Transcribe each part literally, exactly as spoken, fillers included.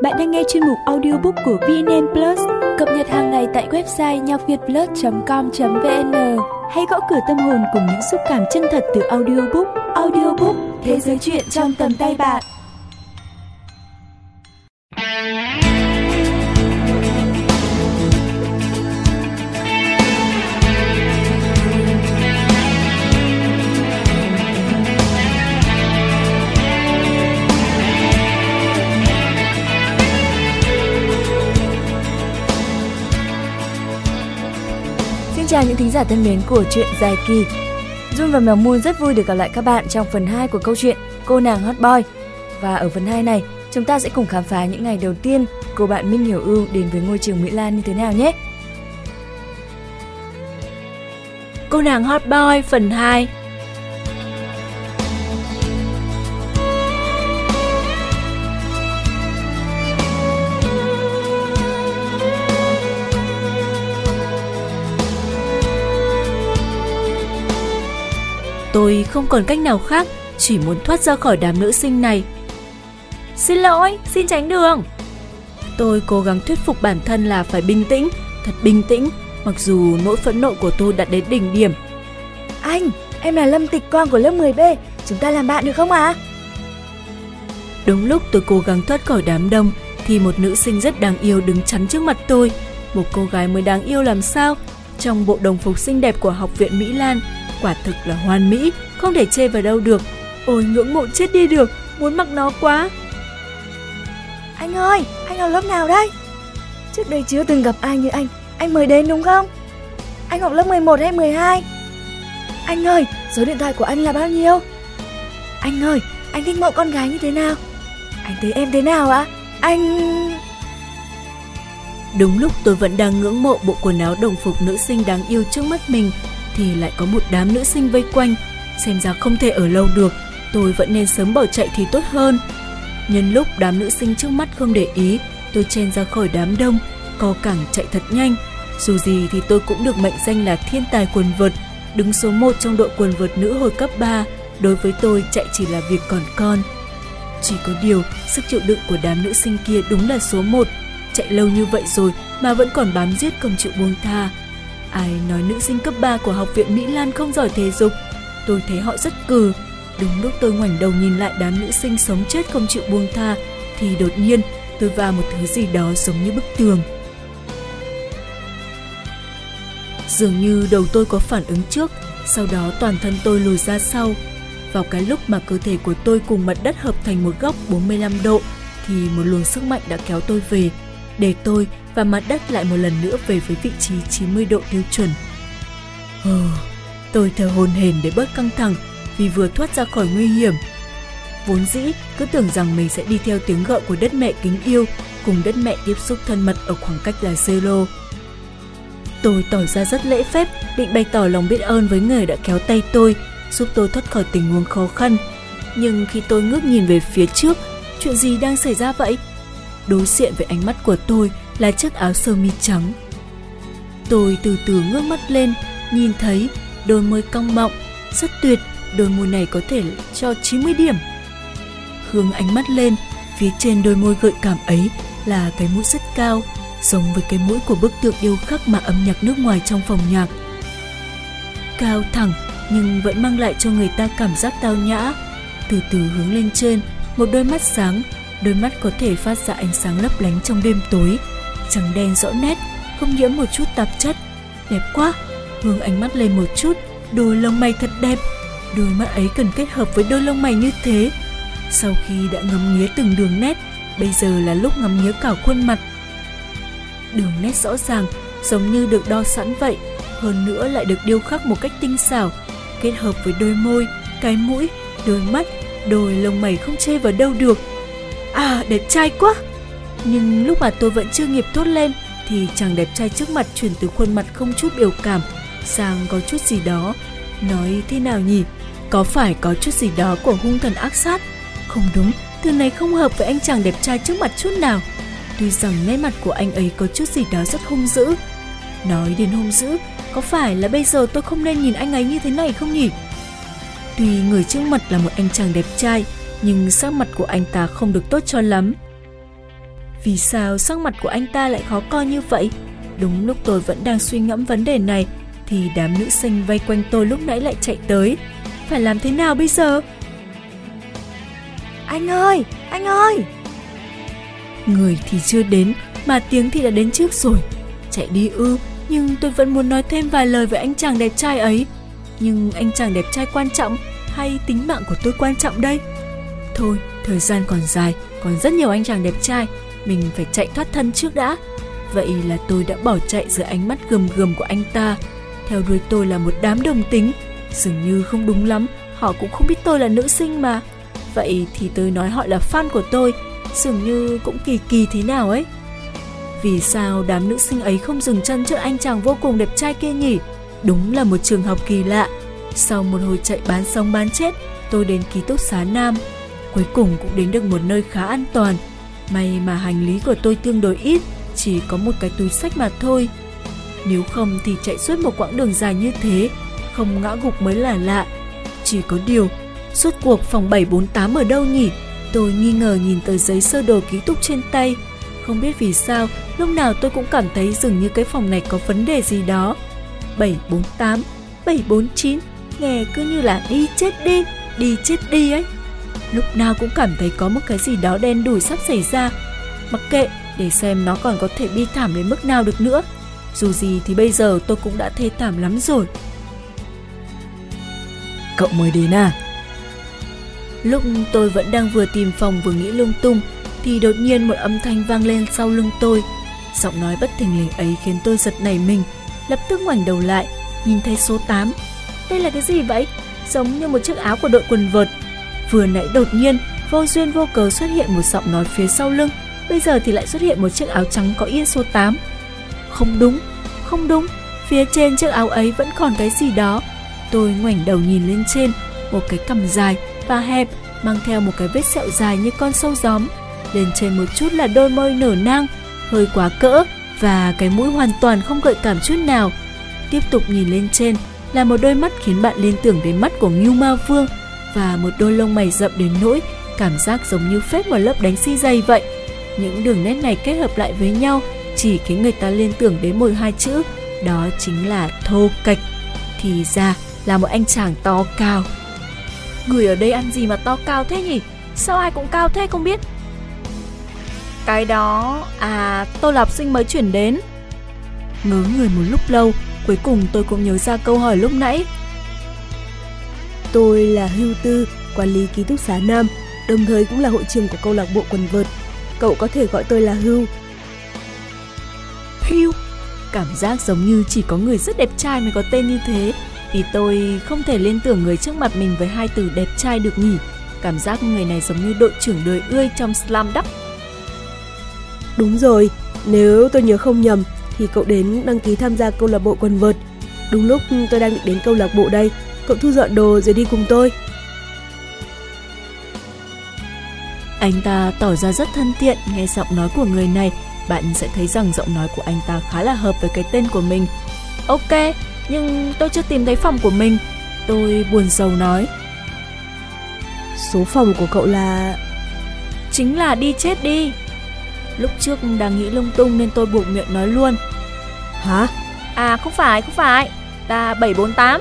Bạn đang nghe chuyên mục audiobook của vê en en Plus, cập nhật hàng ngày tại website nhacvietplus chấm com chấm vn. Hãy gõ cửa tâm hồn cùng những xúc cảm chân thật từ audiobook. Audiobook, thế giới truyện trong tầm tay bạn. Chào những thính giả thân mến của truyện dài kỳ. Jun và Mèo Moon rất vui được gặp lại các bạn trong phần hai của câu chuyện Cô nàng hot boy. Và ở phần hai này, chúng ta sẽ cùng khám phá những ngày đầu tiên cô bạn Minh Hiểu Ưu đến với ngôi trường Mỹ Lan như thế nào nhé. Cô nàng hot boy phần hai. Tôi không còn cách nào khác, chỉ muốn thoát ra khỏi đám nữ sinh này. Xin lỗi, xin tránh đường. Tôi cố gắng thuyết phục bản thân là phải bình tĩnh, thật bình tĩnh, mặc dù nỗi phẫn nộ của tôi đạt đến đỉnh điểm. Anh, em là Lâm Tịch Quang của lớp mười B, chúng ta làm bạn được không ạ? À? Đúng lúc tôi cố gắng thoát khỏi đám đông thì một nữ sinh rất đáng yêu đứng chắn trước mặt tôi. Một cô gái mới đáng yêu làm sao? Trong bộ đồng phục xinh đẹp của Học viện Mỹ Lan, quả thực là hoàn mỹ, không thể chê vào đâu được. Ôi ngưỡng mộ chết đi được, muốn mặc nó quá. Anh ơi, anh học lớp nào đây? Trước đây chưa từng gặp ai như anh, anh mới đến đúng không? Anh học lớp mười một hay mười hai? Anh ơi, số điện thoại của anh là bao nhiêu? Anh ơi, anh thích mẫu con gái như thế nào? Anh thấy em thế nào ạ? Anh... Đúng lúc tôi vẫn đang ngưỡng mộ bộ quần áo đồng phục nữ sinh đáng yêu trước mắt mình thì lại có một đám nữ sinh vây quanh. Xem ra không thể ở lâu được, tôi vẫn nên sớm bỏ chạy thì tốt hơn. Nhân lúc đám nữ sinh trước mắt không để ý, tôi chen ra khỏi đám đông, co cẳng chạy thật nhanh. Dù gì thì tôi cũng được mệnh danh là thiên tài quần vợt, đứng số một trong đội quần vợt nữ hồi cấp ba. Đối với tôi, chạy chỉ là việc còn con. Chỉ có điều, sức chịu đựng của đám nữ sinh kia đúng là số một. Chạy lâu như vậy rồi mà vẫn còn bám giết không chịu buông tha. Ai nói nữ sinh cấp ba của Học viện Mỹ Lan không giỏi thể dục? Tôi thấy họ rất cừ. Đúng lúc tôi ngoảnh đầu nhìn lại đám nữ sinh sống chết không chịu buông tha thì đột nhiên tôi va một thứ gì đó giống như bức tường. Dường như đầu tôi có phản ứng trước, sau đó toàn thân tôi lùi ra sau. Vào cái lúc mà cơ thể của tôi cùng mặt đất hợp thành một góc bốn mươi lăm độ thì một luồng sức mạnh đã kéo tôi về, để tôi và mặt đất lại một lần nữa về với vị trí chín mươi độ tiêu chuẩn. Ờ, tôi thở hổn hển để bớt căng thẳng vì vừa thoát ra khỏi nguy hiểm. Vốn dĩ cứ tưởng rằng mình sẽ đi theo tiếng gọi của đất mẹ kính yêu, cùng đất mẹ tiếp xúc thân mật ở khoảng cách là zero. Tôi tỏ ra rất lễ phép, định bày tỏ lòng biết ơn với người đã kéo tay tôi, giúp tôi thoát khỏi tình huống khó khăn. Nhưng khi tôi ngước nhìn về phía trước, chuyện gì đang xảy ra vậy? Đối diện với ánh mắt của tôi là chiếc áo sơ mi trắng. Tôi từ từ ngước mắt lên, nhìn thấy đôi môi cong mọng, rất tuyệt, đôi môi này có thể cho chín mươi điểm. Hướng ánh mắt lên, phía trên đôi môi gợi cảm ấy là cái mũi rất cao, giống với cái mũi của bức tượng điêu khắc mà âm nhạc nước ngoài trong phòng nhạc. Cao thẳng nhưng vẫn mang lại cho người ta cảm giác tao nhã. Từ từ hướng lên trên, một đôi mắt sáng, đôi mắt có thể phát ra ánh sáng lấp lánh trong đêm tối, trắng đen rõ nét, không nhiễm một chút tạp chất. Đẹp quá. Hướng ánh mắt lên một chút, đôi lông mày thật đẹp. Đôi mắt ấy cần kết hợp với đôi lông mày như thế. Sau khi đã ngắm nghía từng đường nét, bây giờ là lúc ngắm nghía cả khuôn mặt. Đường nét rõ ràng, giống như được đo sẵn vậy, hơn nữa lại được điêu khắc một cách tinh xảo, kết hợp với đôi môi, cái mũi, đôi mắt, đôi lông mày không chê vào đâu được. À, đẹp trai quá! Nhưng lúc mà tôi vẫn chưa kịp thốt lên thì chàng đẹp trai trước mặt chuyển từ khuôn mặt không chút biểu cảm sang có chút gì đó, nói thế nào nhỉ? Có phải có chút gì đó của hung thần ác sát? Không đúng, từ này không hợp với anh chàng đẹp trai trước mặt chút nào. Tuy rằng nét mặt của anh ấy có chút gì đó rất hung dữ. Nói đến hung dữ, có phải là bây giờ tôi không nên nhìn anh ấy như thế này không nhỉ? Tuy người trước mặt là một anh chàng đẹp trai, nhưng sắc mặt của anh ta không được tốt cho lắm. Vì sao sắc mặt của anh ta lại khó coi như vậy? Đúng lúc tôi vẫn đang suy ngẫm vấn đề này thì đám nữ sinh vây quanh tôi lúc nãy lại chạy tới. Phải làm thế nào bây giờ? Anh ơi, anh ơi! Người thì chưa đến mà tiếng thì đã đến trước rồi. Chạy đi ư? Nhưng tôi vẫn muốn nói thêm vài lời với anh chàng đẹp trai ấy. Nhưng anh chàng đẹp trai quan trọng hay tính mạng của tôi quan trọng đây? Thôi, thời gian còn dài, còn rất nhiều anh chàng đẹp trai, mình phải chạy thoát thân trước đã. Vậy là tôi đã bỏ chạy giữa ánh mắt gườm gườm của anh ta. Theo đuôi tôi là một đám đồng tính. Dường như không đúng lắm, họ cũng không biết tôi là nữ sinh mà. Vậy thì tôi nói họ là fan của tôi, dường như cũng kỳ kỳ thế nào ấy. Vì sao đám nữ sinh ấy không dừng chân trước anh chàng vô cùng đẹp trai kia nhỉ? Đúng là một trường hợp kỳ lạ. Sau một hồi chạy bán sống bán chết, tôi đến ký túc xá Nam. Cuối cùng cũng đến được một nơi khá an toàn. May mà hành lý của tôi tương đối ít, chỉ có một cái túi xách mà thôi. Nếu không thì chạy suốt một quãng đường dài như thế, không ngã gục mới là lạ. Chỉ có điều, suốt cuộc phòng bảy bốn tám ở đâu nhỉ? Tôi nghi ngờ nhìn tờ giấy sơ đồ ký túc trên tay. Không biết vì sao, lúc nào tôi cũng cảm thấy dường như cái phòng này có vấn đề gì đó. bảy bốn tám, bảy bốn chín, nghe cứ như là đi chết đi, đi chết đi ấy. Lúc nào cũng cảm thấy có một cái gì đó đen đủi sắp xảy ra. Mặc kệ, để xem nó còn có thể bi thảm đến mức nào được nữa. Dù gì thì bây giờ tôi cũng đã thê thảm lắm rồi. Cậu mới đến à? Lúc tôi vẫn đang vừa tìm phòng vừa nghĩ lung tung thì đột nhiên một âm thanh vang lên sau lưng tôi. Giọng nói bất thình lình ấy khiến tôi giật nảy mình, lập tức ngoảnh đầu lại, nhìn thấy số tám. Đây là cái gì vậy? Giống như một chiếc áo của đội quần vợt. Vừa nãy đột nhiên, vô duyên vô cớ xuất hiện một giọng nói phía sau lưng, bây giờ thì lại xuất hiện một chiếc áo trắng có in số tám. Không đúng, không đúng, phía trên chiếc áo ấy vẫn còn cái gì đó. Tôi ngoảnh đầu nhìn lên trên, một cái cằm dài và hẹp, mang theo một cái vết sẹo dài như con sâu gióm. Lên trên một chút là đôi môi nở nang, hơi quá cỡ, và cái mũi hoàn toàn không gợi cảm chút nào. Tiếp tục nhìn lên trên là một đôi mắt khiến bạn liên tưởng đến mắt của Ngưu Ma Vương, và một đôi lông mày rậm đến nỗi cảm giác giống như phết một lớp đánh xi dày vậy. Những đường nét này kết hợp lại với nhau chỉ khiến người ta liên tưởng đến một hai chữ, đó chính là thô kệch. Thì ra là một anh chàng to cao. Người ở đây ăn gì mà to cao thế nhỉ? Sao ai cũng cao thế không biết? Cái đó... À, tôi là học sinh mới chuyển đến. Ngớ người một lúc lâu, cuối cùng tôi cũng nhớ ra câu hỏi lúc nãy. Tôi là Hưu Tư, quản lý ký túc xá Nam, đồng thời cũng là hội trưởng của câu lạc bộ quần vợt. Cậu có thể gọi tôi là Hưu. Hưu? Cảm giác giống như chỉ có người rất đẹp trai mới có tên như thế. Vì tôi không thể liên tưởng người trước mặt mình với hai từ đẹp trai được nhỉ. Cảm giác người này giống như đội trưởng đời ươi trong Slam Dunk. Đúng rồi, nếu tôi nhớ không nhầm thì cậu đến đăng ký tham gia câu lạc bộ quần vợt. Đúng lúc tôi đang định đến câu lạc bộ đây, cậu thu dọn đồ rồi đi cùng tôi. Anh ta tỏ ra rất thân thiện. Nghe giọng nói của người này, bạn sẽ thấy rằng giọng nói của anh ta khá là hợp với cái tên của mình. Ok, nhưng tôi chưa tìm thấy phòng của mình. Tôi buồn rầu nói. Số phòng của cậu là... Chính là đi chết đi. Lúc trước đang nghĩ lung tung nên tôi buộc miệng nói luôn. Hả? À không phải, không phải, ta bảy bốn tám.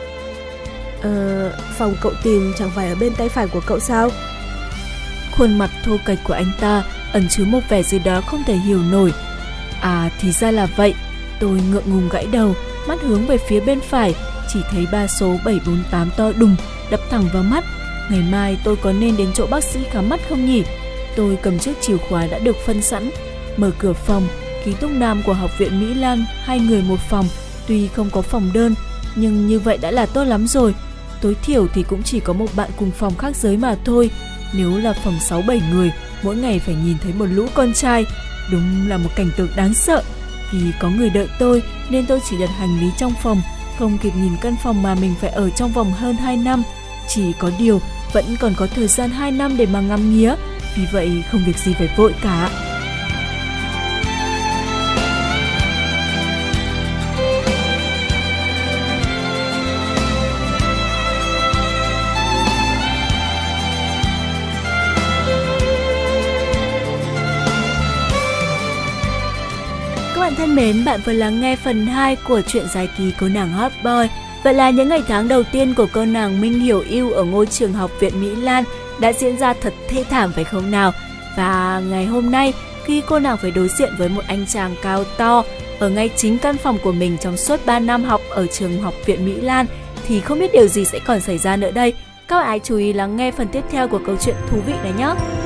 Ờ, phòng cậu tìm chẳng phải ở bên tay phải của cậu sao? Khuôn mặt thô kệch của anh ta ẩn chứa một vẻ gì đó không thể hiểu nổi. À thì ra là vậy. Tôi ngượng ngùng gãy đầu, mắt hướng về phía bên phải, chỉ thấy ba số bảy bốn tám to đùng đập thẳng vào mắt. Ngày mai tôi có nên đến chỗ bác sĩ khám mắt không nhỉ? Tôi cầm chiếc chìa khóa đã được phân sẵn, mở cửa phòng. Ký túc Nam của học viện Mỹ Lan, hai người một phòng. Tuy không có phòng đơn, nhưng như vậy đã là tốt lắm rồi. Tối thiểu thì cũng chỉ có một bạn cùng phòng khác giới mà thôi. Nếu là phòng sáu bảy người, mỗi ngày phải nhìn thấy một lũ con trai, đúng là một cảnh tượng đáng sợ. Vì có người đợi tôi nên tôi chỉ đặt hành lý trong phòng, không kịp nhìn căn phòng mà mình phải ở trong vòng hơn hai năm. Chỉ có điều vẫn còn có thời gian hai năm để mà ngắm nghía, vì vậy không việc gì phải vội cả. thân mến, bạn vừa lắng nghe phần hai của truyện dài kỳ Cô nàng Hot Boy. Vậy là những ngày tháng đầu tiên của cô nàng Minh Hiểu Yêu ở ngôi trường học viện Mỹ Lan đã diễn ra thật thê thảm phải không nào? Và ngày hôm nay, khi cô nàng phải đối diện với một anh chàng cao to ở ngay chính căn phòng của mình trong suốt ba năm học ở trường học viện Mỹ Lan, thì không biết điều gì sẽ còn xảy ra nữa đây. Các bạn hãy chú ý lắng nghe phần tiếp theo của câu chuyện thú vị này nhé!